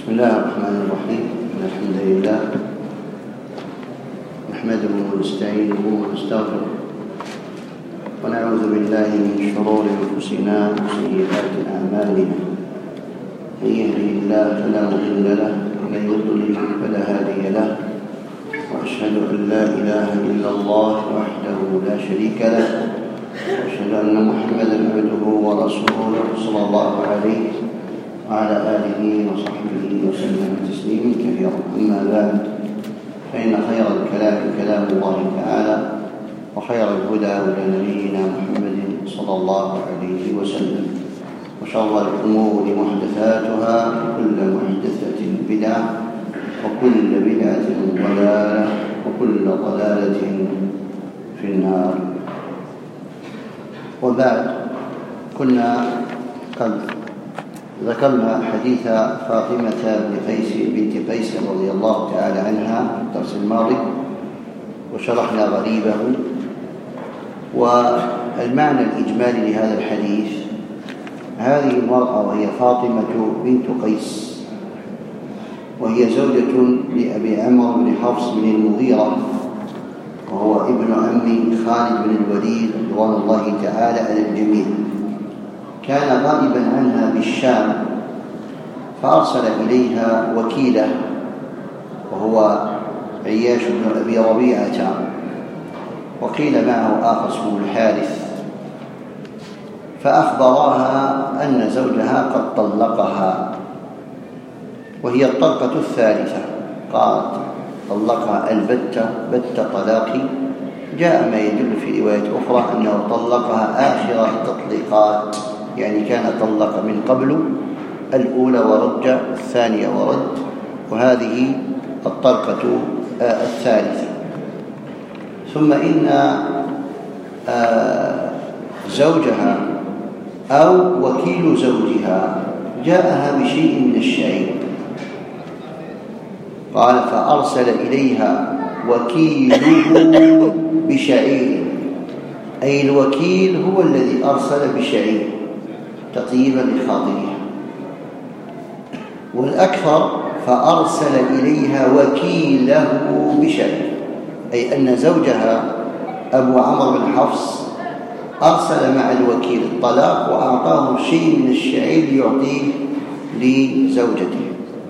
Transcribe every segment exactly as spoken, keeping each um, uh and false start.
بسم الله الرحمن الرحيم. الحمد لله نحمده ونستعينه ونستغفره ونعوذ بالله من شرور أنفسنا وسيئات أعمالنا. من يهده الله فلا مضل له ومن يضلل فلا هادي له، وأشهد أن لا إله إلا الله وحده لا شريك له، وأشهد أن محمدا عبده ورسوله صلى الله عليه وعلى آله وصحبه وسلم تسليما كثيرا. أما بعد، فإن خير الكلام كلام الله تعالى، وخير الهدى هدى نبينا محمد صلى الله عليه وسلم، وشر الأمور محدثاتها، وكل محدثة بدعة، وكل بدعة ضلالة، وكل ضلالة في النار. وبعد، كنا قد ذكرنا حديث فاطمة بن قيس بنت قيس رضي الله تعالى عنها في الدرس الماضي، وشرحنا غريبه. والمعنى الإجمالي لهذا الحديث: هذه المرأة وهي فاطمة بنت قيس، وهي زوجة لأبي عمرو بن حفص بن المغيرة، وهو ابن عم خالد بن الوليد رضوان الله تعالى على الجميع. كان غائبا عنها بالشام، فأرسل إليها وكيله وهو عياش بن أبي ربيعة، وقيل معه آخر اسمه الحارث، فأخبراها أن زوجها قد طلقها، وهي الطلقة الثالثة. قالت: طلقها البتة بت طلاقي. جاء ما يدل في رواية أخرى أنه طلقها آخر التطليقات، يعني كان طلق من قبل الأولى ورد، الثانية ورد، وهذه الطلقة الثالثة. ثم إن زوجها أو وكيل زوجها جاءها بشيء من الشعير. قال: فأرسل إليها وكيله بشعير، أي الوكيل هو الذي أرسل بشعير تطيبا لخاطرها. والأكثر: فأرسل إليها وكيله بشعير، أي أن زوجها أبو عمرو بن حفص أرسل مع الوكيل الطلاق، وأعطاه شيء من الشعير ليعطيه لزوجته.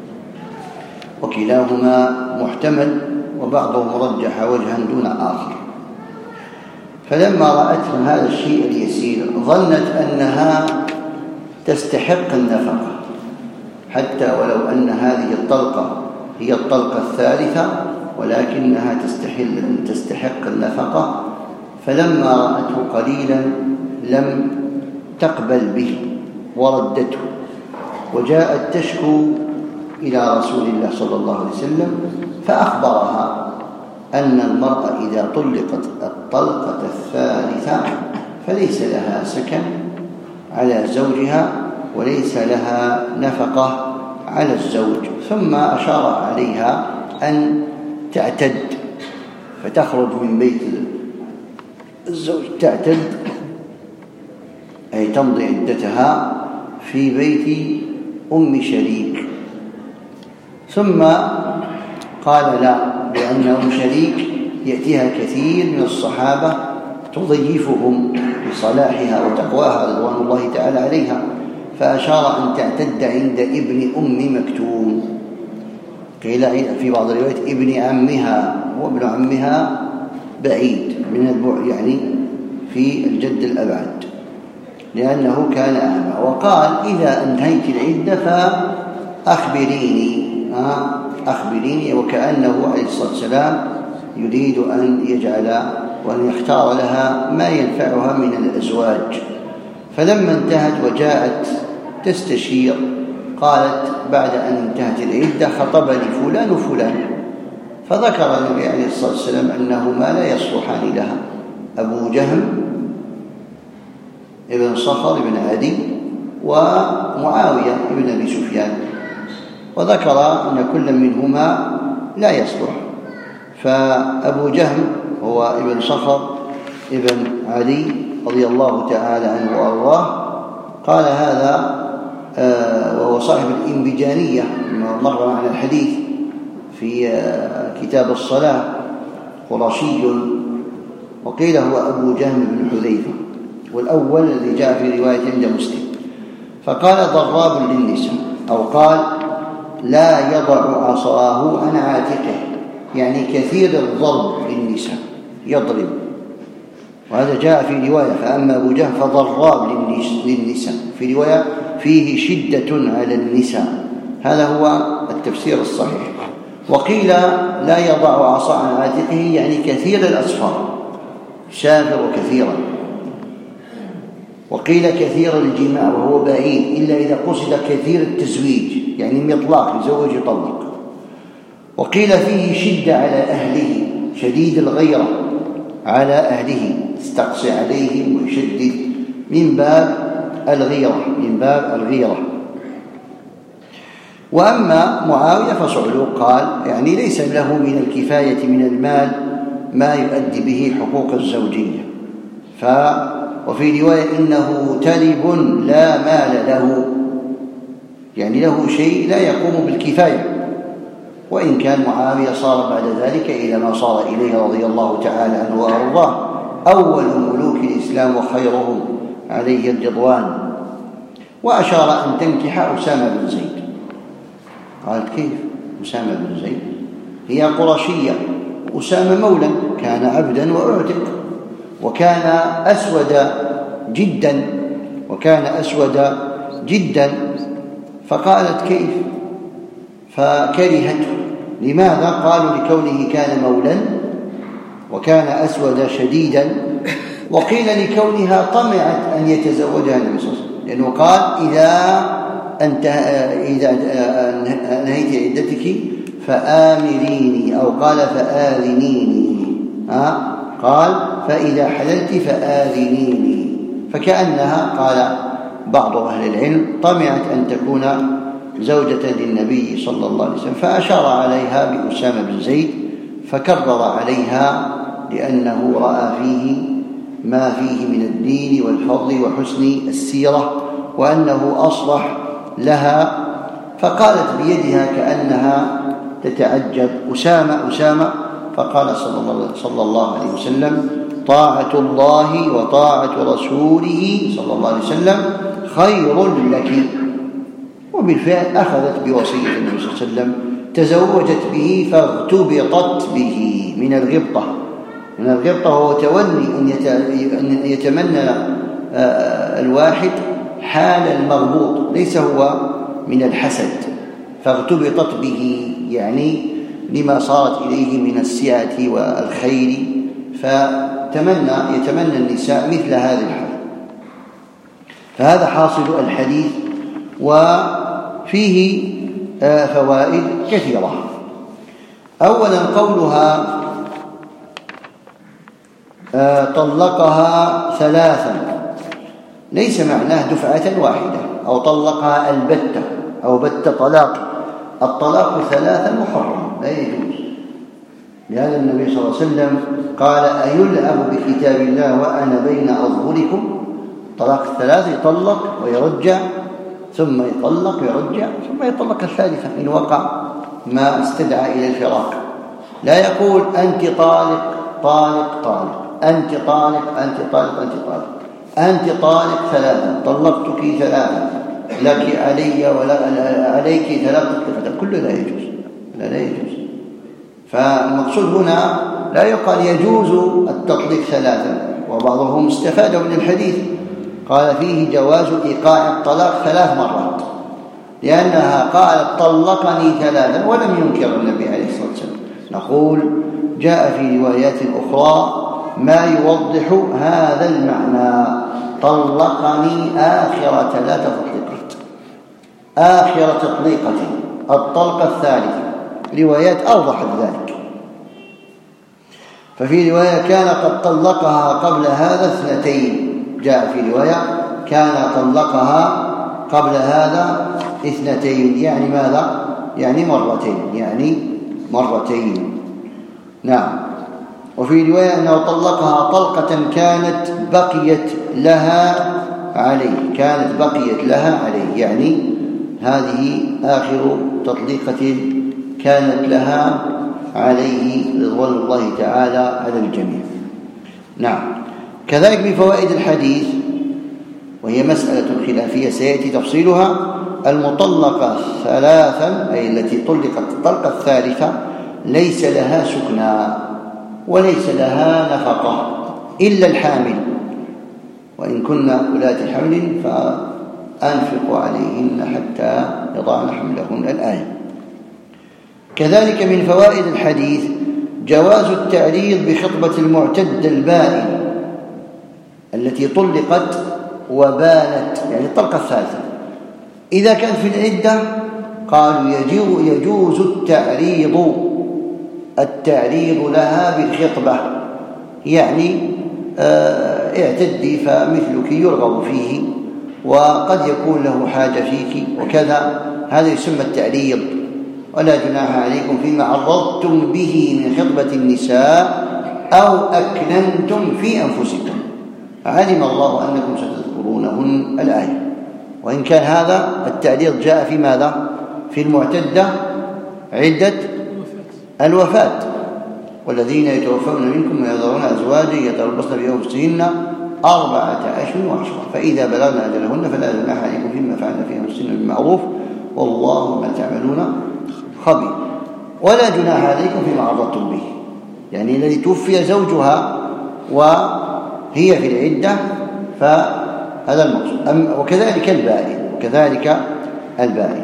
وكلاهما محتمل، وبعضهم رجح وجها دون آخر. فلما رأت هذا الشيء اليسير ظنت أنها تستحق النفقة، حتى ولو أن هذه الطلقة هي الطلقة الثالثة، ولكنها تستحل تستحق النفقة. فلما رأته قليلا لم تقبل به وردته، وجاءت تشكو إلى رسول الله صلى الله عليه وسلم، فأخبرها أن المرأة إذا طلقت الطلقة الثالثة فليس لها سكن على زوجها، وليس لها نفقة على الزوج. ثم أشار عليها أن تعتد، فتخرج من بيت الزوج تعتد، أي تمضي عدتها في بيت أم شريك. ثم قال: لا، لأن أم شريك يأتيها كثير من الصحابة تضيفهم بصلاحها وتقواها رضوان الله تعالى عليها، فأشار أن تعتد عند ابن أم مكتوم. قيل في بعض الروايات ابن عمها، وابن عمها بعيد من البعد، يعني في الجد الأبعد، لأنه كان أعمى. وقال: إذا أنهيت العدة فأخبريني أخبريني وكأنه عليه الصلاة والسلام يريد أن يجعل وأن يختار لها ما ينفعها من الأزواج. فلما انتهت وجاءت تستشير، قالت بعد أن انتهت العدة: خطبني فلان وفلان. فذكر النبي عليه الصلاة والسلام أنهما لا يصلحان لها: أبو جهم ابن صخر ابن عدي، ومعاوية ابن أبي سفيان، وذكر أن كل منهما لا يصلح. فأبو جهم هو ابن صخر ابن علي رضي الله تعالى عنه وأرضاه، قال هذا وهو صاحب الإنبجانية، مر معنا الحديث في كتاب الصلاة قرشي، وقيل هو أبو جهم بن حذيفة، والأول الذي جاء في رواية عند مسلم. فقال ضراب للنساء، أو قال لا يضع عصاه عن عاتقه، يعني كثير الضرب للنساء، يضرب. وهذا جاء في رواية فأما أبو جهم فضراب للنساء، في رواية فيه شدة على النساء. هذا هو التفسير الصحيح. وقيل لا يضع عصا عن عاتقه، يعني كثير الأسفار، سافر كثيرا. وقيل كثير الجماع وهو بعيد، إلا إذا قصد كثير التزويج، يعني مطلاق يزوج يطلق. وقيل فيه شدة على أهله، شديد الغيرة على أهله، استقصي عليهم ويشدد، من باب الغيرة، من باب الغيرة. وأما معاوية فصعلوك قال يعني ليس له من الكفاية من المال ما يؤدي به حقوق الزوجية. ف وفي رواية إنه تلب لا مال له، يعني له شيء لا يقوم بالكفاية. وإن كان معاوية صار بعد ذلك إلى ما صار إليه رضي الله تعالى عنه وأرضاه، أول ملوك الإسلام وخيرهم عليه الرضوان. وأشار أن تنكح أسامة بن زيد. قالت كيف أسامة بن زيد؟ هي قرشية، أسامة مولى كان عبدا وأعتق، وكان أسود جدا، وكان أسود جدا. فقالت كيف؟ فكرهته. لماذا؟ قالوا لكونه كان مولا وكان أسود شديدا، وقيل لكونها طمعت أن يتزوجها النبي صلى الله عليه وسلم، لأنه قال إذا أنت إذا نهيت عدتك فآمريني، أو قال فآذنيني، ها؟ قال فإذا حللت فآذنيني. فكأنها قال بعض أهل العلم طمعت أن تكون زوجة للنبي صلى الله عليه وسلم، فأشار عليها بأسامة بن زيد، فكرر عليها لأنه رأى فيه ما فيه من الدين والفضل وحسن السيرة، وأنه أصلح لها. فقالت بيدها كأنها تتعجب أسامة أسامة. فقال صلى الله عليه وسلم طاعة الله وطاعة رسوله صلى الله عليه وسلم خير لك. وبالفعل أخذت بوصية النبي صلى الله عليه وسلم، تزوجت به فاغتبطت به من الغبطة. من الغبطة هو تولي أن يتمنى الواحد حال المغبوط، ليس هو من الحسد. فاغتبطت به يعني لما صارت إليه من السعة والخير، فتمنى يتمنى النساء مثل هذا الحال. فهذا حاصل الحديث، وفيه فوائد كثيرة. أولا قولها طلقها ثلاثا ليس معناه دفعة واحدة، أو طلقها البتة أو بت طلاق. الطلاق ثلاثا محرم لا يجوز. لهذا النبي صلى الله عليه وسلم قال أيلعب بكتاب الله وأنا بين أظهركم. طلاق الثلاث يطلق ويرجع، ثم يطلق ويرجع، ثم يطلق الثالثة إن وقع ما استدعى إلى الفراق. لا يقول أنت طالق طالق طالق، أنت طالق أنت طالق أنت طالق، أنت طالق ثلاثا، طلقتك ثلاثا، لك علي ولا عليك ثلاثة، كل لا يجوز. لا لا يجوز. فالمقصود هنا لا يقال يجوز التطليق ثلاثا. وبعضهم استفاد من الحديث قال فيه جواز إيقاع الطلاق ثلاث مرات، لأنها قالت طلقني ثلاثا ولم ينكر النبي عليه الصلاة والسلام. نقول جاء في روايات أخرى ما يوضح هذا المعنى، طلقني آخر ثلاث تطليقات، آخر تطليقة الطلقة الثالثة. روايات أوضحت ذلك. ففي رواية كان قد طلقها قبل هذا اثنتين، جاء في رواية كان طلقها قبل هذا اثنتين، يعني ماذا؟ يعني مرتين، يعني مرتين. نعم. وفي رواية أنه طلقها طلقة كانت بقيت لها عليه، كانت بقيت لها عليه، يعني هذه آخر تطليقة كانت لها عليه رضوان الله تعالى على الجميع. نعم. كذلك من فوائد الحديث، وهي مسألة خلافية سيأتي تفصيلها، المطلقة ثلاثا أي التي طلقت الطلقة الثالثة ليس لها سكنى وليس لها نفقة إلا الحامل، وإن كن أولات حمل فأنفقوا عليهن حتى يضعن حملهن الآية. كذلك من فوائد الحديث جواز التعريض بخطبة المعتدة البائن التي طلقت وبانت، يعني الطلقة الثالثة، إذا كان في العدة قالوا يجوز التعريض التعريض لها بالخطبة، يعني اعتدي فمثلك يرغب فيه وقد يكون له حاجة فيك وكذا، هذا يسمى التعريض. ولا جناح عليكم فيما عرضتم به من خطبة النساء أو أكننتم في أنفسكم علم الله أنكم ستذكرونهن الآية. وإن كان هذا التعريض جاء في ماذا؟ في المعتدة عدة الوفاة، والذين يتوفون منكم ويذرون أزواجا يتربصن بأنفسهن أربعة أشهر وعشرة فإذا بلغن أجلهن فلا جناح عليكم فيما فعلن في أنفسهن بالمعروف والله ما تعملون خبير. ولا جناح عليكم فيما عرضتم به، يعني الذي توفي زوجها وهي في العدة فهذا المقصود. وكذلك البائن وكذلك البائن.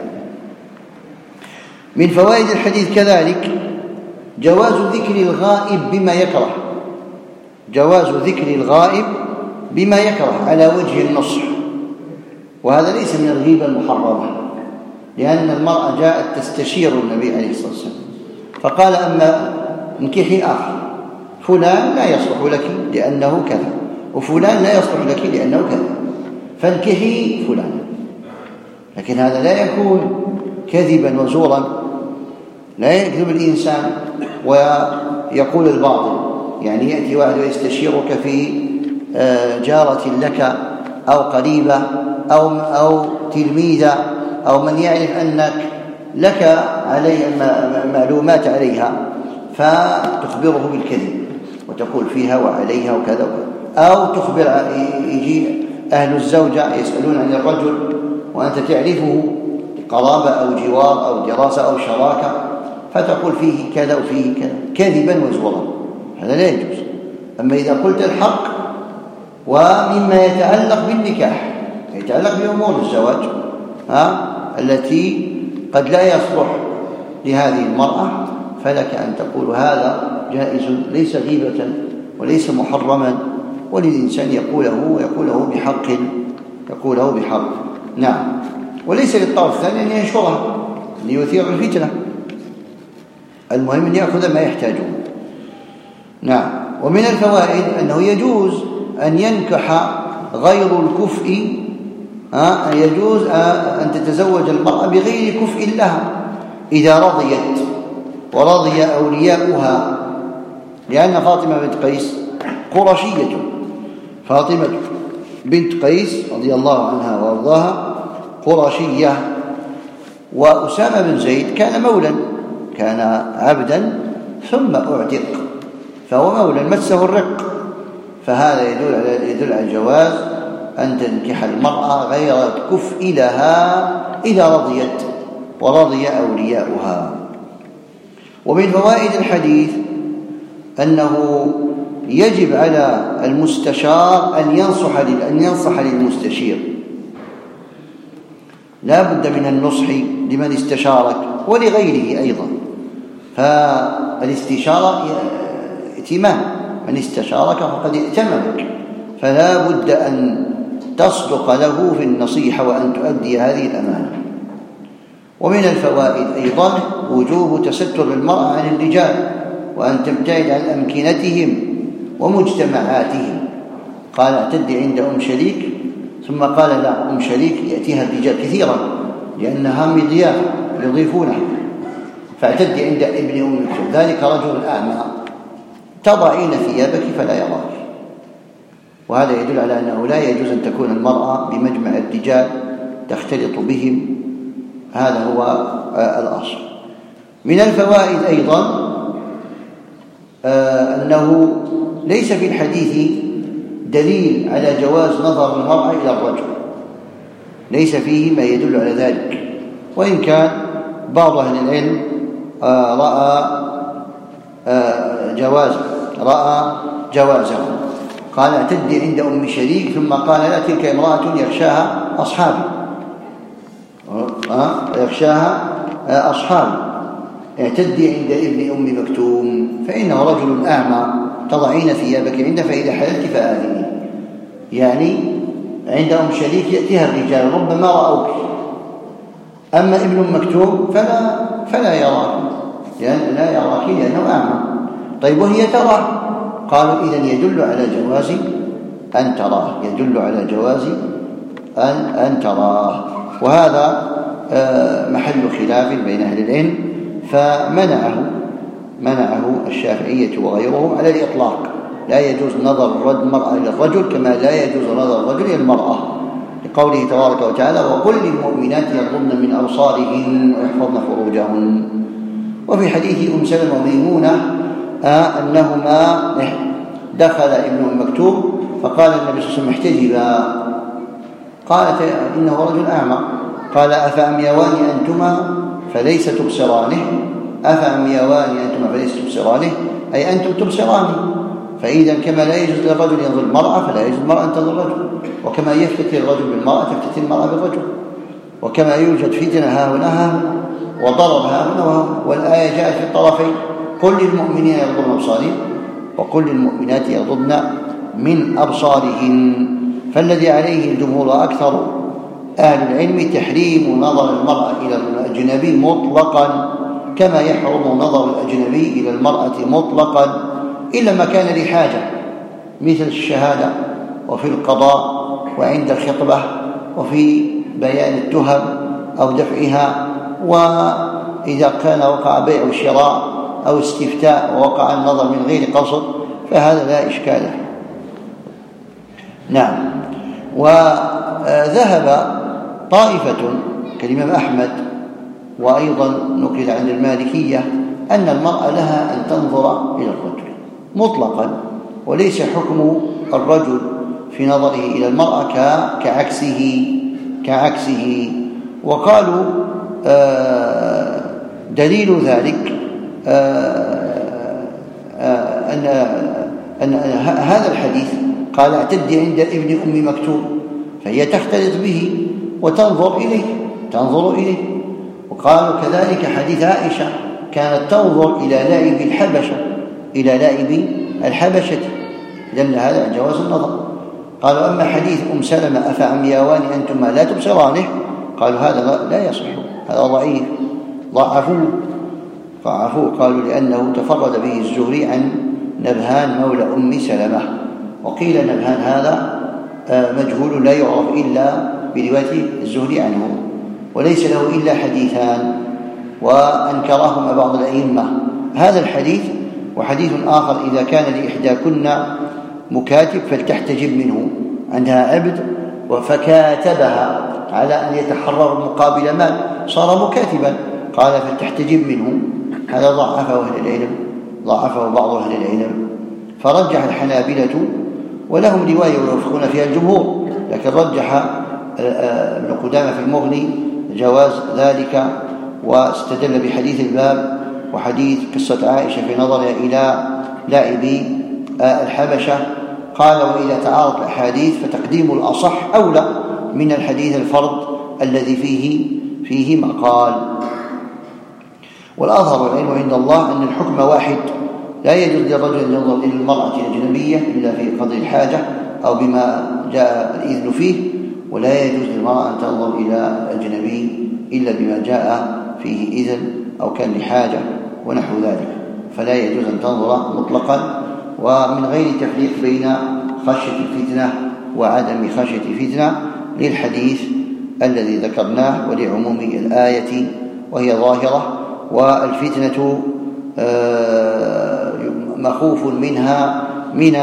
من فوائد الحديث كذلك جواز ذكر الغائب بما يكره، جواز ذكر الغائب بما يكره على وجه النصح، وهذا ليس من الغيبة المحرمة، لأن المرأة جاءت تستشير النبي عليه الصلاة والسلام فقال أما انكحي آخر، فلان لا يصلح لك لأنه كذا، وفلان لا يصلح لك لأنه كذا، فانكحي فلان. لكن هذا لا يكون كذبا وزورا، لا يكذب الإنسان ويقول الباطل، يعني يأتي واحد ويستشيرك في جارة لك أو قريبة أو أو تلميذة أو من يعرف أنك لك عليه معلومات عليها فتخبره بالكذب وتقول فيها وعليها وكذا، أو تخبر يجي أهل الزوجة يسألون عن الرجل وأنت تعرفه قرابة أو جوار أو دراسة أو شراكة فتقول فيه كذا وفيه كذا كذبا وزورا، هذا لا يجوز. أما إذا قلت الحق ومما يتعلق بالنكاح يتعلق بأمور الزواج ها التي قد لا يصلح لهذه المرأة فلك أن تقول هذا جائز ليس غيبة وليس محرما، وللإنسان يقوله ويقوله بحق يقوله بحق. نعم. وليس للطرف الثاني أن ينشرها ليثير الفتنة، المهم أن يأخذ ما يحتاجه. نعم. ومن الفوائد أنه يجوز أن ينكح غير الكفء، أن يجوز أن تتزوج المرأة بغير كفء لها إذا رضيت ورضي أولياؤها، لأن فاطمة بنت قيس قرشية، فاطمة بنت قيس رضي الله عنها وارضاها قرشية، وأسامة بن زيد كان مولا، كان عبدا ثم أعتق فهو مولا مسه الرق، فهذا يدل على يدل على جواز أن تنكح المرأة غير كفء لها إذا رضيت ورضي أولياؤها. ومن فوائد الحديث أنه يجب على المستشار أن ينصح أن ينصح للمستشير، لا بد من النصح لمن استشارك ولغيره أيضا، فالاستشارة ائتمان، من استشارك فقد ائتمنك، فلا بد أن تصدق له في النصيحة وأن تؤدي هذه الأمانة. ومن الفوائد أيضا وجوب تستر المرأة عن الرجال وأن تبتعد عن أمكنتهم ومجتمعاتهم. قال اعتدي عند أم شريك، ثم قال لا، أم شريك يأتيها الرجال كثيرا لأنها من ضيافة يضيفونها، فاعتدي عند ابن أم مكتوم، ذلك رجل أعمى تضعين ثيابك فلا يراك. وهذا يدل على أنه لا يجوز أن تكون المرأة بمجمع الرجال تختلط بهم هذا هو الأصل. من الفوائد أيضا أنه ليس في الحديث دليل على جواز نظر المرأة إلى الرجل، ليس فيه ما يدل على ذلك، وإن كان بعض أهل العلم رأى جوازه رأى جوازه قال اعتدي عند أم شريك، ثم قال لا تلك امرأة يخشاها أصحابي يخشاها أصحابي اعتدي عند ابن أم مكتوم فإنه رجل أعمى تضعين ثيابك عنده فإذا حللت فآذني. يعني عند أم شريك يأتيها الرجال ربما رأوك، أما ابن أم مكتوم فلا فلا يراك، يعني لا يراك لأنه أعمى. طيب وهي ترى؟ قالوا إذن يدل على جواز أن تراه، يدل على جواز أن أن تراه. وهذا محل خلاف بين أهل العلم، فمنعه منعه الشافعية وغيرهم على الإطلاق. لا يجوز نظر المرأة إلى الرجل كما لا يجوز نظر الرجل إلى المرأة، لقوله تبارك وتعالى وقل للمؤمنات يغضضن من أبصارهن ويحفظن فروجهن. وفي حديث أم سلمة وميمونة آه أنهما دخل ابن أم مكتوم فقال النبي صلى الله عليه وسلم احتجبا، قالت إنه رجل أعمى، قال أفأميوان أنتما فليس تبصرانه، أفأميوان أنتما فليس تبصرانه أي أنتم تبصرانه. فإذا كما لا يجوز للرجل ينظر المرأة فلا يجوز المرأة أن تنظر الرجل، وكما يفتتن الرجل بالمرأة تفتتن المرأة بالرجل، وكما يوجد فتنة ها هنا ها هنا وضرب ها هنا وها هنا. والآية جاءت في الطرفين، قل للمؤمنين يغضضن أبصارهم وقل للمؤمنات يغضضن من أبصارهن. فالذي عليه الجمهور وأكثر أهل العلم تحريم نظر المرأة إلى الأجنبي مطلقا، كما يحرم نظر الأجنبي إلى المرأة مطلقا إلا ما كان لحاجة، مثل الشهادة وفي القضاء وعند الخطبة وفي بيان التهم أو دفعها، وإذا كان وقع بيع وشراء أو استفتاء ووقع النظر من غير قصد فهذا لا إشكال له. نعم. وذهب طائفة كالإمام أحمد وأيضا نقل عن المالكية أن المرأة لها أن تنظر إلى الرجل مطلقا، وليس حكم الرجل في نظره إلى المرأة كعكسه كعكسه وقالوا دليل ذلك أن أن هذا الحديث قال اعتدي عند ابن أم مكتوم، فهي تختلط به وتنظر إليه تنظر إليه. وقالوا كذلك حديث عائشة كانت تنظر إلى لائب الحبشة إلى لائب الحبشة، لأن هذا جواز النظر. قالوا أما حديث أم سلمة أفعمياوان أنتما لا تبصرانه، قالوا هذا لا يصح، هذا ضعيف، ضعفوه ضعفوه قالوا لأنه تفرد به الزهري عن نبهان مولى أم سلمة، وقيل نبهان هذا مجهول لا يعرف إلا برواية الزهري عنه، وليس له إلا حديثان وأنكرهما بعض الأئمة، هذا الحديث وحديث آخر إذا كان لإحداكن مكاتب فلتحتجب منه، عندها عبد فكاتبها على أن يتحرر مقابل مال صار مكاتبا، قال فلتحتجب منه، هذا ضعفه أهل العلم ضعفه بعض أهل العلم. فرجح الحنابلة ولهم رواية ويوافقون فيها الجمهور، لكن رجح ابن قدامة في المغني جواز ذلك، واستدل بحديث الباب وحديث قصة عائشة في نظرها إلى لاعبي الحبشة. قال وإذا تعارض الأحاديث فتقديم الأصح أولى من الحديث الفرد الذي فيه فيه مقال. والأظهر والعلم عند الله أن الحكم واحد، لا يجوز للرجل أن ينظر إلى المرأة الأجنبية إلا في قدر الحاجة أو بما جاء الإذن فيه، ولا يجوز للمرأة أن تنظر إلى الأجنبي إلا بما جاء فيه إذن أو كان لحاجة ونحو ذلك، فلا يجوز أن تنظر مطلقا، ومن غير تفريق بين خشية الفتنة وعدم خشية الفتنة للحديث الذي ذكرناه ولعموم الآية وهي ظاهرة، والفتنة مخوف منها من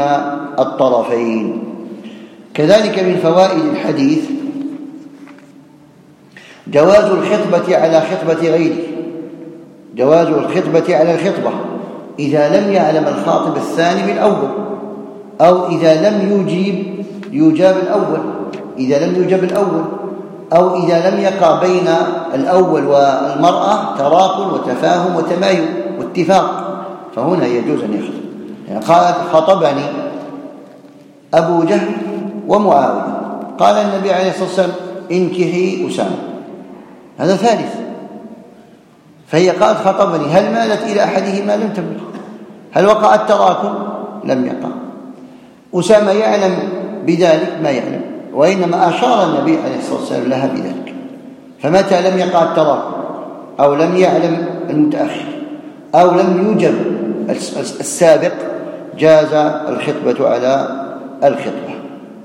الطرفين. كذلك من فوائد الحديث جواز الخطبة على خطبة غيره، جواز الخطبة على الخطبة إذا لم يعلم الخاطب الثاني بالأول، أو إذا لم يجيب يجاب الأول، إذا لم يجب الأول، أو إذا لم يقع بين الأول والمرأة تراكل وتفاهم وتمايل واتفاق، فهنا يجوز أن يخطب. يعني قالت خطبني أبو جهل ومعاوية، قال النبي عليه الصلاة والسلام انكحي أسامة، هذا ثالث، فهي قالت خطبني، هل مالت إلى أحدهما؟ لم تمل. هل وقع التراكم؟ لم يقع. أسامة يعلم بذلك؟ ما يعلم، وإنما أشار النبي عليه الصلاة والسلام لها بذلك. فمتى لم يقع التراكم أو لم يعلم المتأخر أو لم يوجب السابق جاز الخطبة على الخطبة.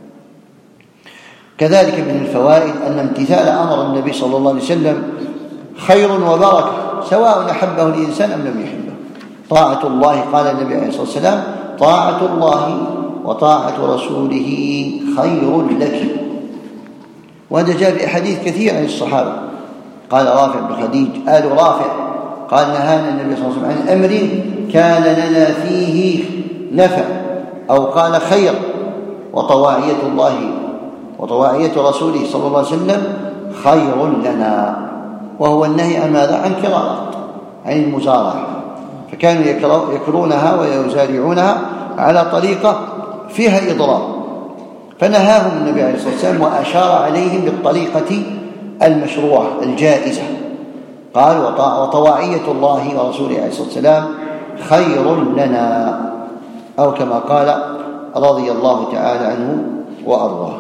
كذلك من الفوائد أن امتثال أمر النبي صلى الله عليه وسلم خير وبركة، سواء أحبه الإنسان أم لم يحبه. طاعة الله، قال النبي عليه الصلاة والسلام طاعة الله وطاعة رسوله خير لك. وهذا جاء في أحاديث كثير عن الصحابة. قال رافع بن خديج آل رافع قال نهانا النبي صلى الله عليه وسلم عن أمر كان لنا فيه نفع، أو قال خير، وطواعية الله وطواعية رسوله صلى الله عليه وسلم خير لنا، وهو النهي عن ماذا؟ عن كرارات، عن المزارعة، فكانوا يكرونها ويزارعونها على طريقة فيها إضرار، فنهاهم النبي عليه الصلاة والسلام وأشار عليهم بالطريقة المشروعة الجائزة. قال وطواعية الله ورسوله عليه الصلاة والسلام خير لنا، أو كما قال رضي الله تعالى عنه وأرضاه.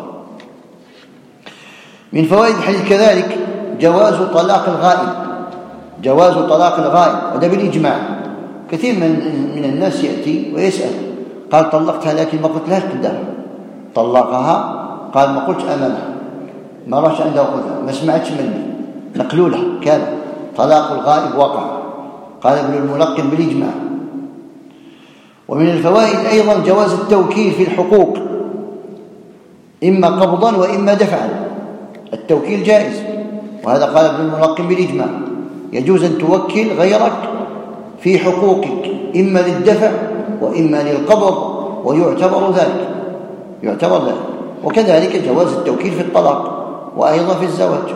من فوائد الحديث كذلك جواز طلاق الغائب، جواز طلاق الغائب، وده بالإجماع. كثير من من الناس يأتي ويسأل قال طلقتها لكن ما قلت لها قدامها، طلقها قال ما قلت أمامها، ما راش عندها قدامها، ما سمعتش مني، نقلوا لها كذا، طلاق الغائب وقع. قال ابن الملقن بالإجماع. ومن الفوائد أيضا جواز التوكيل في الحقوق، إما قبضا وإما دفعا، التوكيل جائز، وهذا قال ابن الملقن بالإجماع. يجوز أن توكل غيرك في حقوقك إما للدفع وإما للقبض، ويعتبر ذلك يعتبر ذلك وكذلك جواز التوكيل في الطلاق وأيضا في الزواج.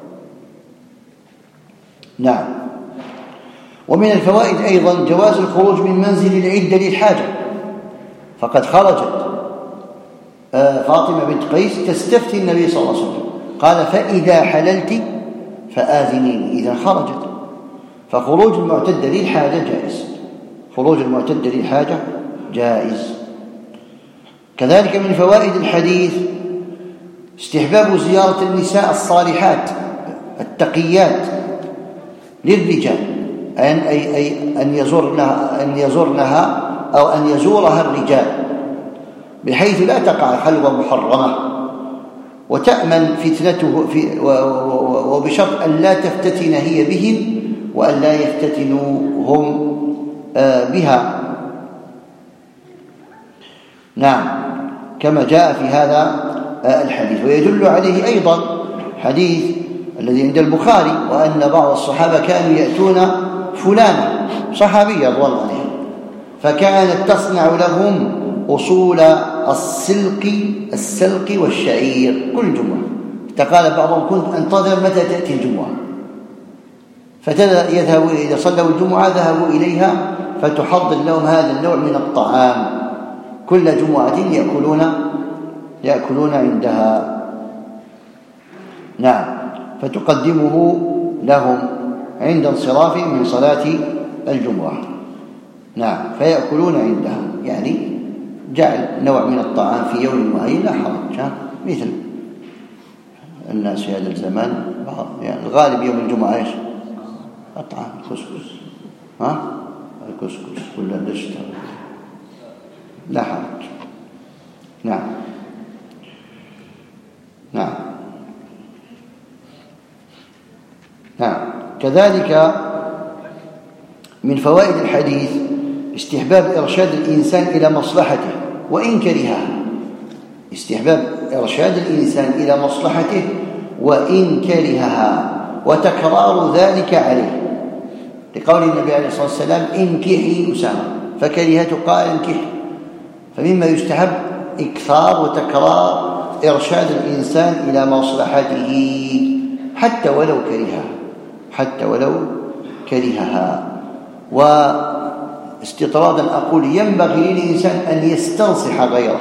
نعم. ومن الفوائد أيضا جواز الخروج من منزل العدة للحاجة، فقد خرجت فاطمة بنت قيس تستفتي النبي صلى الله عليه وسلم، قال فإذا حللت فآذنيني، إذا خرجت. فخروج المعتدة للحاجة جائز، خروج المعتدة للحاجة جائز. كذلك من فوائد الحديث استحباب زيارة النساء الصالحات التقيات للرجال، أن أي أي أن يزورنها أن يزورنها أو أن يزورها الرجال، بحيث لا تقع خلوة محرمة وتأمن فتنته في وبشرط أن لا تفتتن هي بهم وأن لا يفتتنوا هم بها. نعم، كما جاء في هذا الحديث. ويدل عليه أيضا حديث الذي عند البخاري، وأن بعض الصحابة كانوا يأتون فلانة صحابية رضي الله عنها، فكانت تصنع لهم أصول السلق السلق والشعير كل جمعة. فقال بعضهم كنت أنتظر متى تأتي الجمعة، فيذهبوا إذا صلوا الجمعة ذهبوا إليها فتحضر لهم هذا النوع من الطعام كل جمعة يأكلون يأكلون عندها. نعم، فتقدمه لهم عند انصرافهم من صلاة الجمعة. نعم، فيأكلون عندها، يعني جعل نوع من الطعام في يوم معين لا حرج، مثل الناس في هذا الزمان يعني الغالب يوم الجمعة ايش؟ الطعام، الكسكس، ها الكسكس ولا الدشتة، لا حرج. نعم نعم نعم. كذلك من فوائد الحديث استحباب إرشاد الإنسان إلى مصلحته وإن كرهها، استحباب إرشاد الإنسان إلى مصلحته وإن كرهها، وتكرار ذلك عليه، لقول النبي عليه الصلاة والسلام انكحي أسامة، فكرهته قال انكحي. فمما يستحب إكثار وتكرار إرشاد الإنسان إلى مصلحته حتى ولو كرهها، حتى ولو كرهها. واستطرادا أقول ينبغي للإنسان أن يستنصح غيره،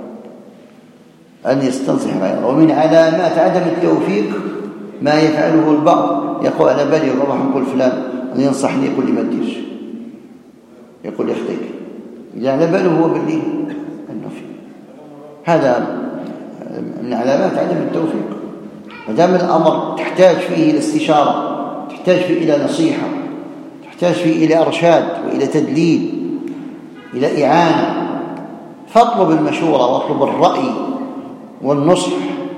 أن يستنصح غيره. ومن علامات عدم التوفيق ما يفعله البعض، يقول أنا بالي والله أقول فلان أن ينصحني، يقول لي ما تديرش، يقول لي اختك، يعني باله هو باللي أنه فيه. هذا من علامات عدم التوفيق. ما دام الأمر تحتاج فيه إلى استشارة، تحتاج فيه إلى نصيحة، تحتاج فيه إلى إرشاد وإلى تدليل، إلى إعانة، فاطلب المشورة واطلب الرأي والنصح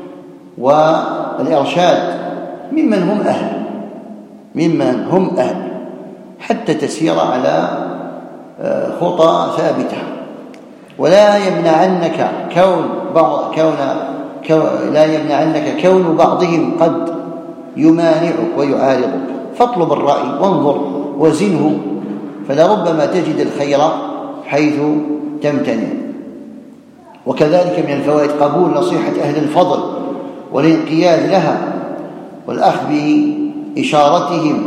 والإرشاد ممن هم أهل، ممن هم أهل، حتى تسير على خطى ثابتة. ولا يمنعنك كون بعض كون لا يمنعنك كون بعضهم قد يمانعك ويعارضك، فاطلب الرأي وانظر وزنه، فلربما تجد الخير حيث تمتنع. وكذلك من الفوائد قبول نصيحة أهل الفضل والانقياد لها والأخذ بإشارتهم،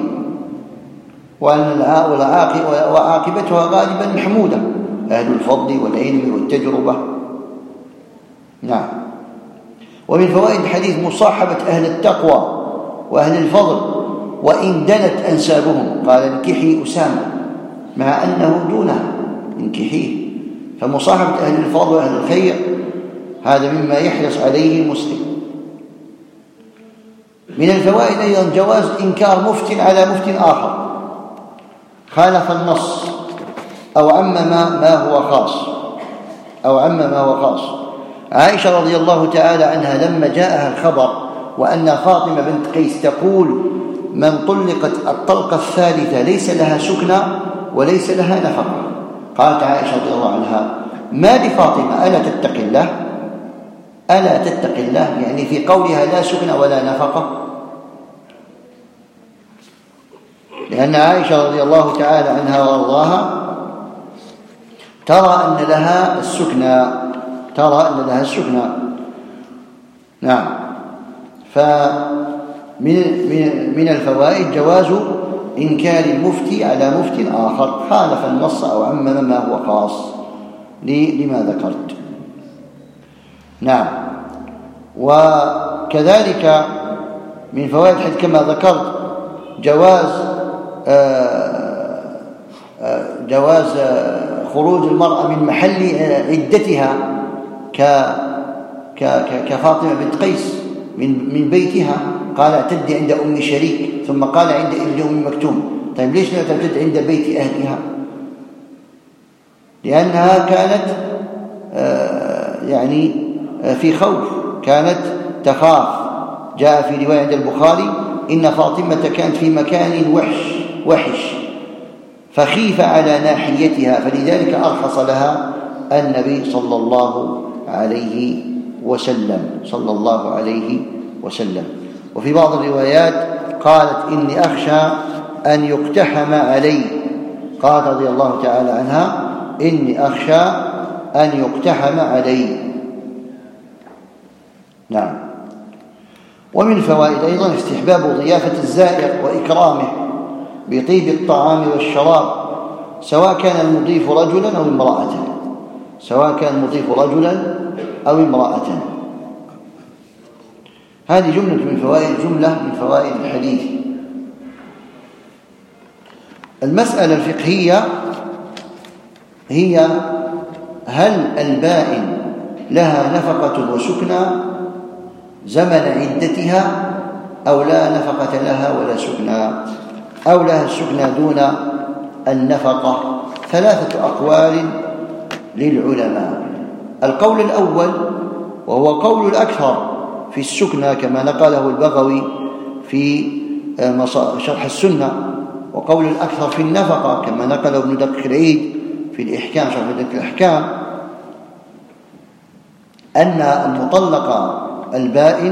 وعاقبتها غالبا محمودة، أهل الفضل والعلم والتجربة. نعم. ومن فوائد الحديث مصاحبة أهل التقوى وأهل الفضل وإن دنت أنسابهم، قال انكحي أسامة مع أنه دونها، انكحيه. فمصاحبة أهل الفضل وأهل الخير هذا مما يحرص عليه المسلم. من الفوائد أيضا جواز إنكار مفت على مفت آخر خالف النص أو عمم ما هو خاص أو عمم ما هو خاص. عائشة رضي الله تعالى عنها لما جاءها الخبر وأن فاطمة بنت قيس تقول من طلقت الطلقة الثالثة ليس لها سكنى وليس لها نفقة، قالت عائشة رضي الله عنها ما لفاطمة ألا تتقي الله، ألا تتقي الله، يعني في قولها لا سكنى ولا نفقة. لأن عائشة رضي الله تعالى عنها وارضاها ترى أن لها السكنى، ترى أن لها السكنى. نعم. فمن من الفوائد جواز إنكار المفتي على مفتي آخر خالف النص أو عمم ما هو خاص لما ذكرت. نعم. وكذلك من فوائد الحديث كما ذكرت جواز جواز خروج المرأة من محل عدتها كفاطمة بنت قيس من من بيتها، قال اعتدي عند أم شريك ثم قال عند ابن أم مكتوم. طيب ليش لا تعتد عند بيت أهلها؟ لأنها كانت يعني في خوف، كانت تخاف. جاء في رواية عند البخاري إن فاطمة كانت في مكان وحش وحش فخيف على ناحيتها، فلذلك أرخص لها النبي صلى الله عليه وسلم صلى الله عليه وسلم. وفي بعض الروايات قالت إني أخشى أن يقتحم علي، قالت رضي الله تعالى عنها إني أخشى أن يقتحم علي. نعم. ومن فوائد أيضا استحباب ضيافة الزائر وإكرامه بطيب الطعام والشراب سواء كان المضيف رجلا أو امرأة، سواء كان المضيف رجلا أو امرأة. هذه جملة من فوائد جملة من فوائد الحديث. المسألة الفقهية هي هل البائن لها نفقة وسكنى زمن عدتها أو لا نفقة لها ولا سكنى، أو لها السكنى دون النفقة؟ ثلاثة أقوال للعلماء. القول الأول وهو قول الأكثر في السكنى كما نقله البغوي في شرح السنة، وقول الأكثر في النفقة كما نقله ابن دقيق العيد في الإحكام شرح دقيق الأحكام، أن المطلق البائن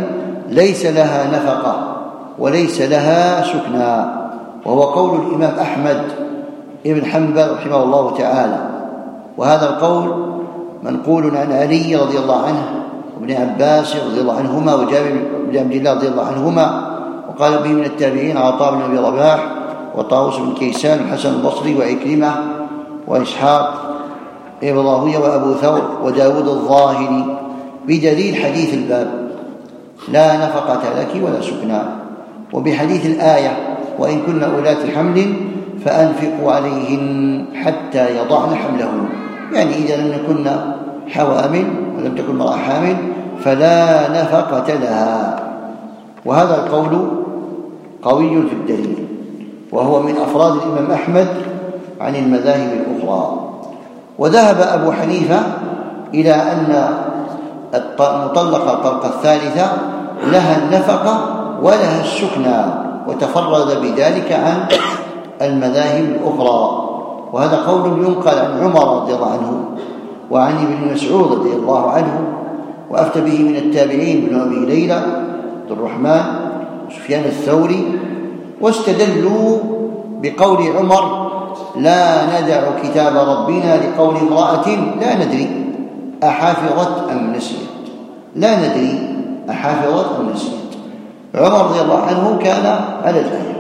ليس لها نفقة وليس لها سكنى، وهو قول الإمام أحمد بن حنبل رحمه الله تعالى. وهذا القول منقول عن علي رضي الله عنه وابن عباس رضي الله عنهما وجابر بن عبد الله رضي الله عنهما، وقال به من التابعين عطاء بن أبي رباح وطاووس بن كيسان والحسن البصري وعكرمة وإسحاق ابن راهويه وأبو ثور وداود الظاهري، بدليل حديث الباب لا نفقة لك ولا سكنى، وبحديث الآية وإن كن أولات حمل فأنفقوا عليهن حتى يضعن حملهن، يعني إذا لم يكن حوامل ولم تكن امرأة حامل فلا نفقة لها. وهذا القول قوي في الدليل، وهو من أفراد الإمام أحمد عن المذاهب الأخرى. وذهب أبو حنيفة إلى أن المطلقة الطلقة الثالثة لها النفقة ولها السكنى، وتفرد بذلك عن المذاهب الأخرى. وهذا قول ينقل عن عمر رضي الله عنه وعن ابن مسعود رضي الله عنه، وأفتى به من التابعين بن أبي ليلى عبد الرحمن وسفيان الثوري، واستدلوا بقول عمر لا ندع كتاب ربنا لقول امرأة لا ندري أحافظت أم نسيت، لا ندري أحافظت أم نسيت. عمر رضي الله عنه كان على الآية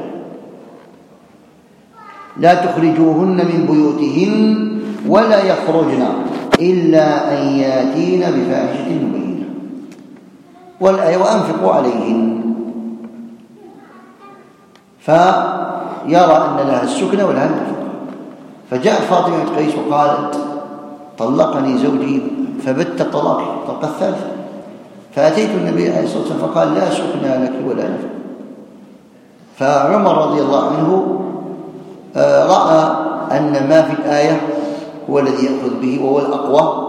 لا تخرجوهن من بيوتهن ولا يخرجن إلا أن ياتين بفاحشة مبينة، والآية وأنفقوا عليهن، فيرى أن لها السكنى ولها النفقة. فجاءت فاطمة بنت قيس وقالت طلقني زوجي فبت طلاقي الطلقة الثالثة، فأتيت النبي عليه الصلاة والسلام فقال لا سكنى لك ولا نفقة. فعمر رضي الله عنه رأى أن ما في الآية هو الذي يأخذ به وهو الأقوى،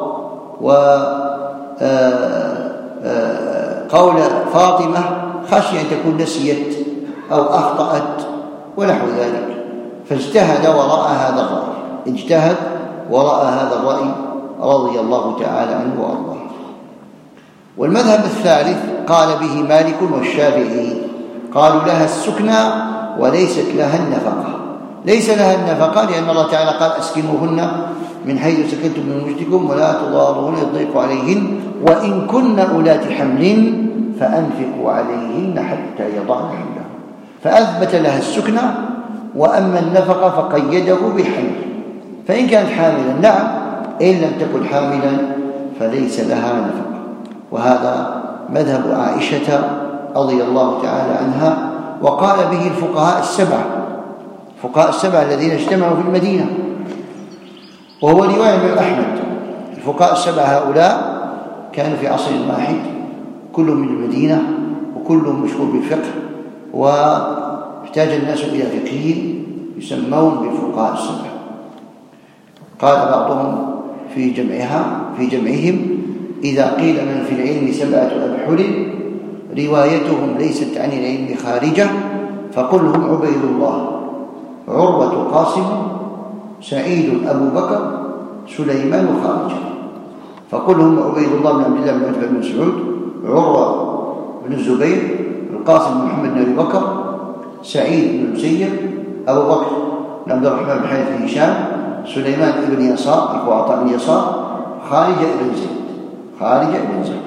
وقول فاطمة خشي أن تكون نسيت أو أخطأت ونحو ذلك، فاجتهد وراء هذا الرأي اجتهد وراء هذا الرأي رضي الله تعالى عنه وأرضاه. والمذهب الثالث قال به مالك والشافعي، قالوا لها السكنى وليست لها النفقة. ليس لها النفقة لأن الله تعالى قال أسكنوهن من حيث سكنتم من وجدكم ولا تضاروهن يضيق عليهن وإن كن أولات حمل فأنفقوا عليهن حتى يضعن حملهن، فأثبت لها السكنى. وأما النفقة فقيده بالحمل، فإن كانت حاملا نعم، إن لم تكن حاملا فليس لها نفقة. وهذا مذهب عائشة رضي الله تعالى عنها، وقال به الفقهاء السبعة الفقهاء السبعة الذين اجتمعوا في المدينة، وهو رواية من أحمد. الفقهاء السبعة هؤلاء كانوا في عصر واحد، كلهم من المدينة وكلهم مشهور بالفقه، واحتاج الناس إلى فقههم يسمون بالفقهاء السبعة. قال بعضهم في جمعها في جمعهم إذا قيل من في العلم سبعة أبحر روايتهم ليست عن العلم خارجة فقل هم عبيد الله عروة قاسم سعيد أبو بكر سليمان خارجة، فقل هم عبيد الله بن عبد الله بن عتبة بن مسعود عروة بن الزبير القاسم محمد بن أبي بكر سعيد بن المسيب أبو بكر بن عبد الرحمن بن حارث بن هشام سليمان بن يسار أخو عطاء بن يسار خارجة بن زيد خارجة بن زيد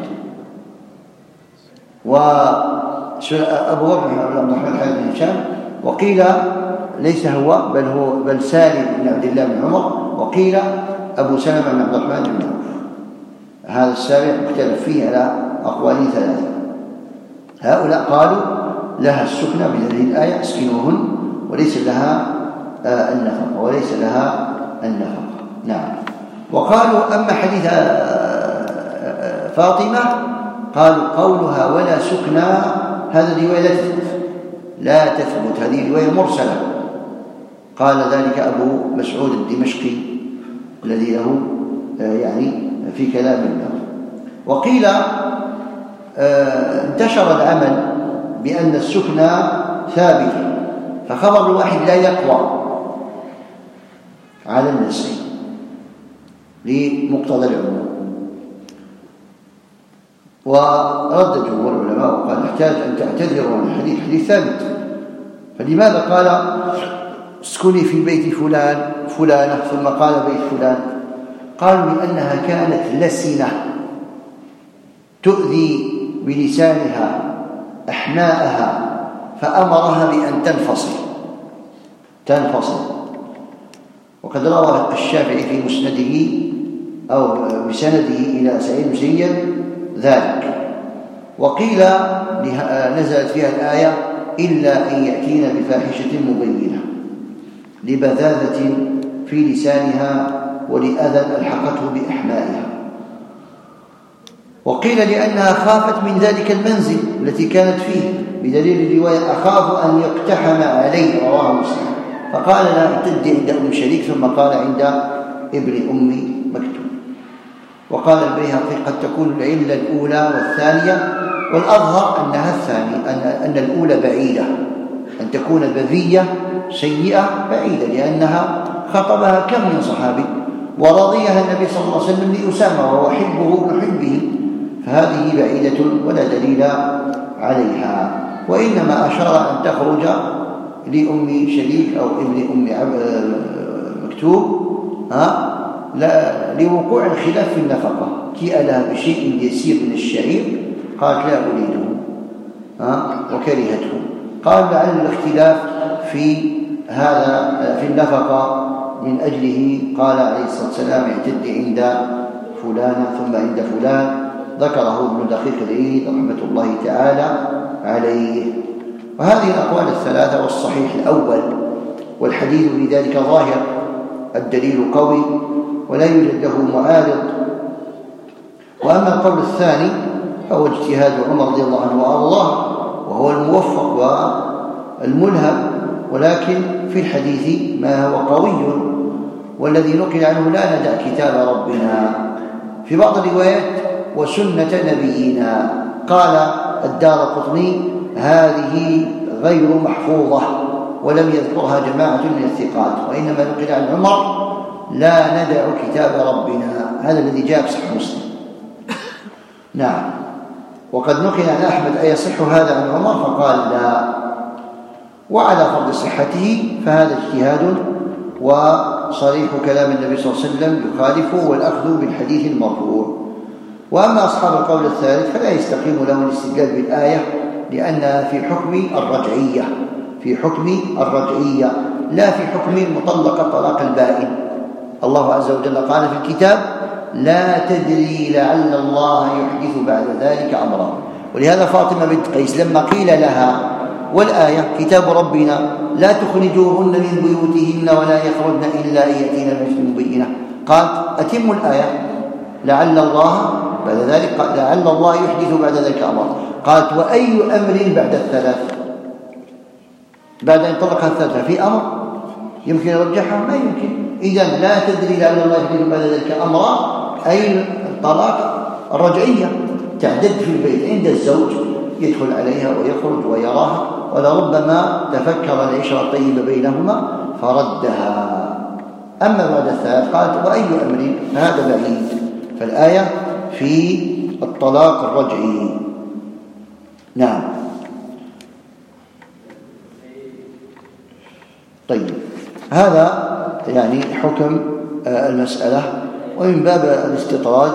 وأبو بكر بن عبد الرحمن بن حارث بن هشام. وقيل ليس هو بل هو بل سالم بن عبد الله بن عمر، وقيل أبو سلمة بن عبد الرحمن بن عوف. هذا السابع مختلف فيه على أقوال ثلاثة. هؤلاء قالوا لها السكنى بهذه الآية اسكنوهن وليس لها آه النفقة وليس لها النفقة. نعم. وقالوا أما حديث آه فاطمة قالوا قولها ولا سكنى هذا رواية لا تثبت لا تثبت هذه رواية مرسلة. قال ذلك أبو مسعود الدمشقي الذي له آه يعني في كلام الله. وقيل آه انتشر العمل بأن السكنى ثابت، فخبر الواحد لا يقوى على النسخ لمقتضى العموم. ورد جمهور العلماء وقال احتاج أن تعتذروا عن الحديث، حديث ثابت. فلماذا قال اسكني في بيت فلان فلانة ثم قال بيت فلان؟ قالوا لأنها كانت لسنة تؤذي بلسانها أحماءها، فأمرها بأن تنفصل تنفصل وقد روى الشافعي في مسنده أو بسنده إلى سعيد بن مسيب ذلك. وقيل نزلت فيها الآية إلا أن يأتين بفاحشة مبينة لبذاذة في لسانها ولأذى ألحقته بأحمائها. وقيل لأنها خافت من ذلك المنزل التي كانت فيه، بدليل الرواية أخاف أن يقتحم علي، رواه مسلم، فقال لا اعتد عند أم شريك ثم قال عند ابن أم مكتوم. وقال البيهقي قد تكون العلة الأولى والثانية، والأظهر أنها الثانية، أن, أن الأولى بعيدة، أن تكون البذية سيئة بعيدة، لأنها خطبها كم من صحابي ورضيها النبي صلى الله عليه وسلم لأسامة وهو حبه ابن حبه، فهذه بعيدة ولا دليل عليها. وإنما أشار أن تخرج لأم شريك أو ابن أم مكتوب ها لا لوقوع الخلاف في النفقة، كي ألها بشيء يسير من الشعير قالت لا أريده ها وكرهته. قال لعل الاختلاف في هذا في النفقة من أجله قال عليه الصلاة والسلام اعتد عند فلان ثم عند فلان، ذكره ابن دقيق العيد رحمة الله تعالى عليه. وهذه الأقوال الثلاثة والصحيح الأول، والحديث لذلك ظاهر، الدليل قوي ولا يوجد له معارض. وأما القول الثاني فهو اجتهاد عمر رضي الله عنه وأرضاه، وهو الموفق والملهم، ولكن في الحديث ما هو قوي والذي نقل عنه لا ندع كتاب ربنا. في بعض الروايات وسنة نبينا، قال الدارقطني هذه غير محفوظة ولم يذكرها جماعة من الثقات، وإنما نقل عن عمر لا ندع كتاب ربنا، هذا الذي جاء في صحيح مسلم. نعم. وقد نقل عن أحمد أيصح هذا عن عمر فقال لا، وعلى فرض صحته فهذا اجتهاد وصريح كلام النبي صلى الله عليه وسلم يخالفه والأخذ بالحديث المرفوع. وأما أصحاب القول الثالث فلا يستقيم لهم الاستدلال بالآية، لأنها في حكم الرجعية في حكم الرجعية لا في حكم المطلقة طلاق البائن. الله عز وجل قال في الكتاب لا تدري لعل الله يحدث بعد ذلك أمرا. ولهذا فاطمة بنت قيس لما قيل لها والآية كتاب ربنا لا تخرجوهن من بيوتهن ولا يخرجن إلا أن يأتين بفاحشة مبينة، قالت أتم الآية لعل الله بعد ذلك لعل الله يحدث بعد ذلك أمرا. قالت وأي أمر بعد الثلاث؟ بعد أن طلقها الثلاثة في أمر يمكن يرجحها؟ ما يمكن. إذن لا تدري لعل الله يحدث بعد ذلك أمرا أي الطلاق الرجعية، تعدد في البيت عند الزوج، يدخل عليها ويخرج ويراها، ولربما تفكر العشرة الطيبة بينهما فردها. أما بعد الثلاث قالت وأي أمر؟ هذا بعيد. فالآية في الطلاق الرجعي. نعم. طيب، هذا يعني حكم المسألة. ومن باب الاستطراد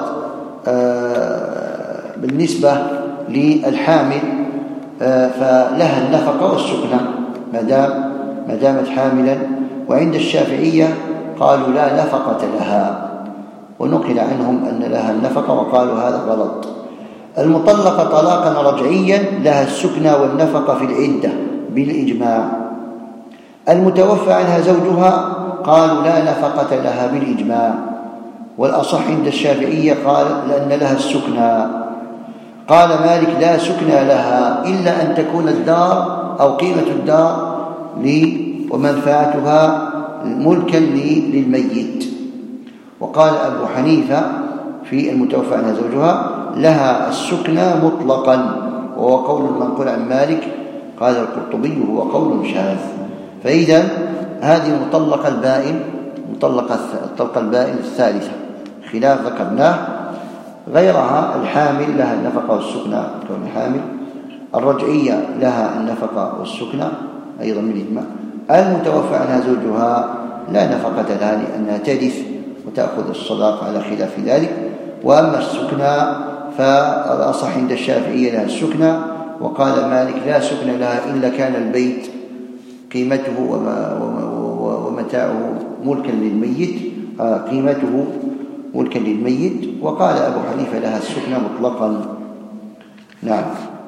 بالنسبة للحامل فلها النفقة والسكنة ما دام ما دامت حاملا. وعند الشافعية قالوا لا نفقة لها، ونقل عنهم أن لها النفقة وقالوا هذا غلط. المطلقة طلاقا رجعيا لها السكنة والنفقة في العدة بالإجماع. المتوفى عنها زوجها قالوا لا نفقة لها بالإجماع، والأصح عند الشافعية قال لأن لها السكنى. قال مالك لا سكنى لها إلا أن تكون الدار أو قيمة الدار ومنفعتها ملكا للميت. وقال أبو حنيفة في المتوفى عنها زوجها لها السكنى مطلقا، وهو قول منقول عن مالك. قال القرطبي هو قول شاذ. فإذا هذه المطلقة البائن مطلقة الطلقة البائن الثالثة خلاف ذكرناه. غيرها الحامل لها النفقة والسكنى كون حامل، الرجعية لها النفقة والسكنى أيضا من الإجماع، المتوفى عنها زوجها لا نفقة لها لأنها ترث وتأخذ الصداق على خلاف ذلك. وأما السكنى فالأصح عند الشافعية لها السكنى، وقال مالك لا سكن لها إلا كان البيت قيمته ومتاعه ملكا للميت، قيمته ملكا للميت. وقال أبو حنيفة لها السكنى مطلقا. نعم،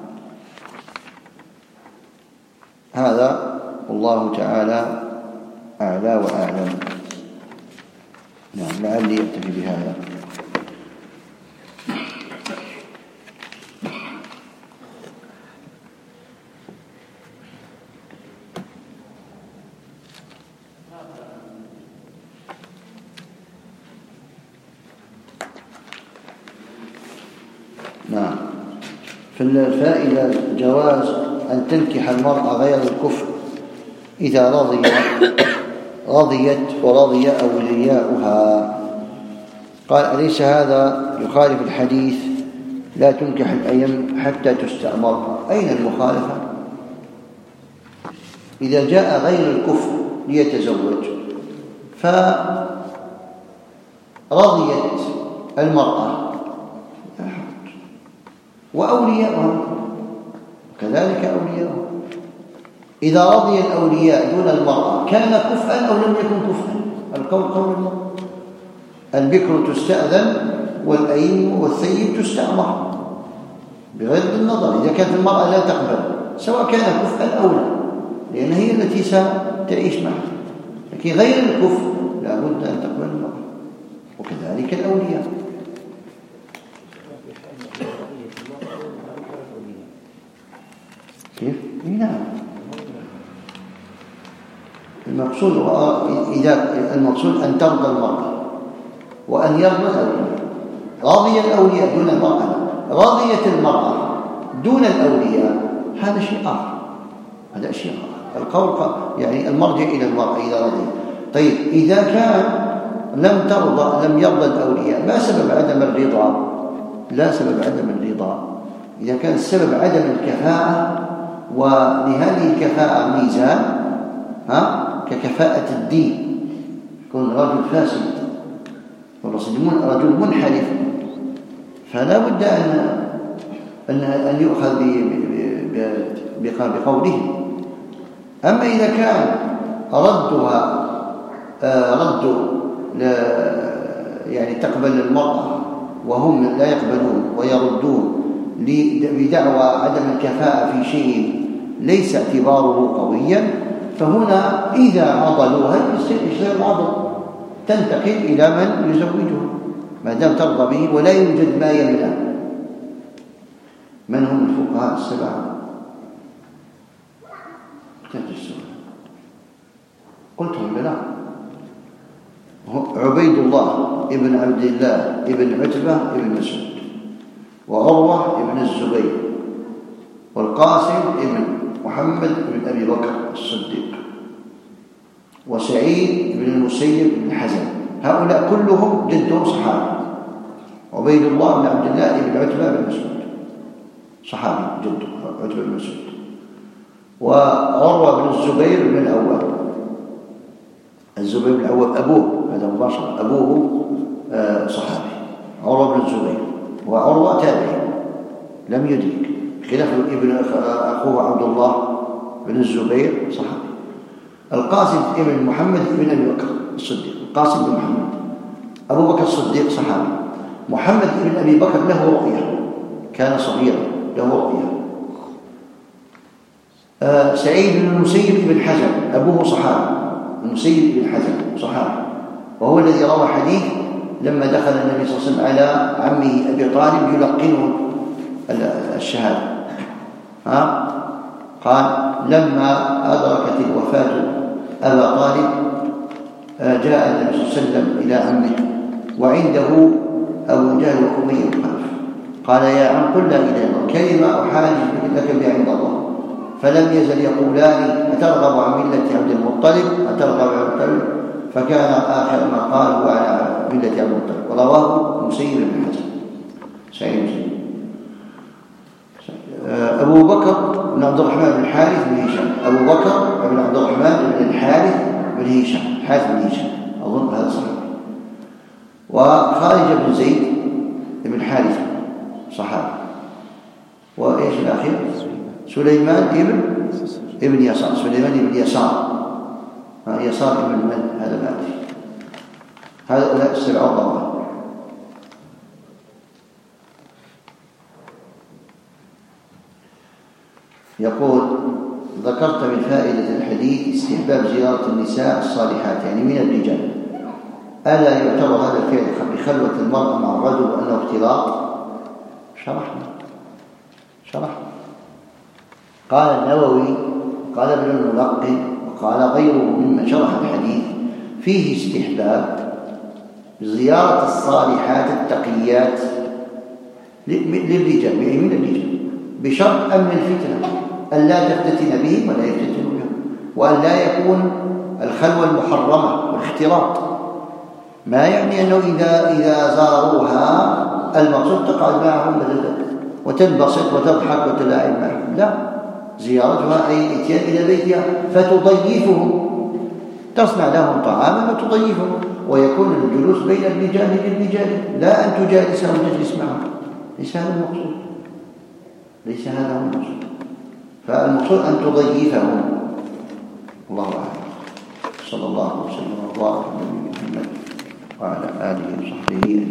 هذا والله تعالى أعلى وأعلم. نعم، لعلي أكتفي بهذا. نعم، في الفائدة جواز أن تنكح المرأة غير الكفر إذا رضي رضيت ورضي أولياؤها. قال أليس هذا يخالف الحديث لا تنكح الأيم حتى تستأمر؟ أين المخالفة؟ إذا جاء غير الكفر ليتزوج فرضيت المرأة وأولياؤها كذلك أولياؤها، إذا رضي الأولياء دون المرأة كان كفءا أو لم يكن كفءا؟ القول قول الله، البكر تستأذن والأيم والثيب تستأمر بغض النظر إذا كانت المرأة لا تقبل سواء كان كفءا أو لا، لأن هي التي ستعيش معها. لكن غير الكفء لا بد أن تقبل المرأة، وكذلك الأولياء. كيف؟ نعم، المقصود إذا المقصود أن ترضى المرأة وأن يرضى الأولياء. راضي الأولياء دون المرأة، راضية المرأة دون الأولياء هذا شيء آخر، هذا شيء آخر. القول يعني المرجع إلى المرأة إذا رضي. طيب إذا كان لم ترضى لم يرضى الأولياء ما سبب عدم الرضا؟ لا سبب عدم الرضا إذا كان السبب عدم الكفاءة، ولهذه الكفاءة ميزان ها ككفاءة الدين، يكون رجل فاسد رجل منحرف فلا بد أن أن أن يؤخذ بقوله. أما إذا كان ردها رد يعني تقبل المرأة وهم لا يقبلون ويردون بدعوى عدم الكفاءة في شيء ليس اعتباره قويا، فهنا إذا عضلوها يصير العضل تنتقل إلى من يزوجه ما دام ترضى به ولا يوجد ما يمنع. من هم الفقهاء السبعة؟ قلتهم بلا عبيد الله ابن عبد الله ابن عتبة ابن مسعود، وعروة ابن الزبير، والقاسم ابن محمد بن أبي بكر الصديق، وسعيد بن المسيب بن حزن. هؤلاء كلهم جدهم صحابي. عبيد الله بن عبد الله بن عتبة بن مسعود صحابي جده عتبة بن مسعود، وعروة بن الزبير بن الأول. الزبير بن الأول أبوه هذا مباشر أبوه صحابي عروة بن الزبير، وعروة تابعي لم يدرك خلاف ابن أخوه عبد الله بن الزبير صحابي. القاسم ابن محمد بن أبي بكر الصديق، القاسم بن محمد أبو بكر الصديق صحابي. محمد بن أبي بكر له رؤية كان صغيرا له رؤية. آه سعيد بن المسيب بن حزن أبوه صحابي، المسيب بن حزن صحابي، وهو الذي روى حديث لما دخل النبي صلى الله عليه وسلم على عمه أبي طالب يلقنه الشهادة ها قال لما أدركت الوفاة أبا طالب جاء النبي صلى الله عليه وسلم إلى عمه وعنده أبو جهل وأمية بن خلف، قال يا عم قل لا إله إلا الله كلمة أحاج لك بها عند الله، فلم يزل يقولان أترغب عن ملة عبد المطلب أترغب عن المطلب، فكان آخر ما قال هو على ملة عبد المطلب. ورواه مسيب بن حزن. سعيد بن زيد. أبو بكر بن عبد الرحمن بن الحارث بن هشام. أبو بكر بن عبد الرحمن بن الحارث بن هشام، حارث بن هشام، أظن هذا صحيح. وخالد بن زيد بن حارث صحابي. وإيش الأخير؟ سليمان ابن ابن يسار. سليمان ابن يسار. يسار ابن من؟ هذا ما أدري. هؤلاء السبعة طبعا. يقول: ذكرت من فائدة الحديث استحباب زيارة النساء الصالحات يعني من الرجال، ألا يعتبر هذا الفعل بخلوة المرأة مع الرجل وأنه اختلاط؟ شرحنا شرحنا قال النووي، قال ابن الملقن، وقال غيره ممن شرح الحديث: فيه استحباب زيارة الصالحات التقيات للرجال من الرجال بشرط أمن الفتنة، أن لا تفتتن بهم ولا يفتتنوا بهم، وأن لا يكون الخلوة المحرمة والاختلاط. ما يعني أنه إذا إذا زاروها المقصود تقعد معهم وتنبسط وتضحك وتلاعب معهم، لا، زيارتها أي إتيان إلى بيتها فتضيفهم، تصنع لهم طعاما وتضيفهم، ويكون الجلوس بين الرجال للرجال، لا أن تجالسهم وتجلس معهم. ليس هذا المقصود، ليس هذا هو المقصود، فالمقصود أن تضيفهم. الله أعلم. صلى الله وسلم وبارك على نبينا محمد وعلى آله وصحبه.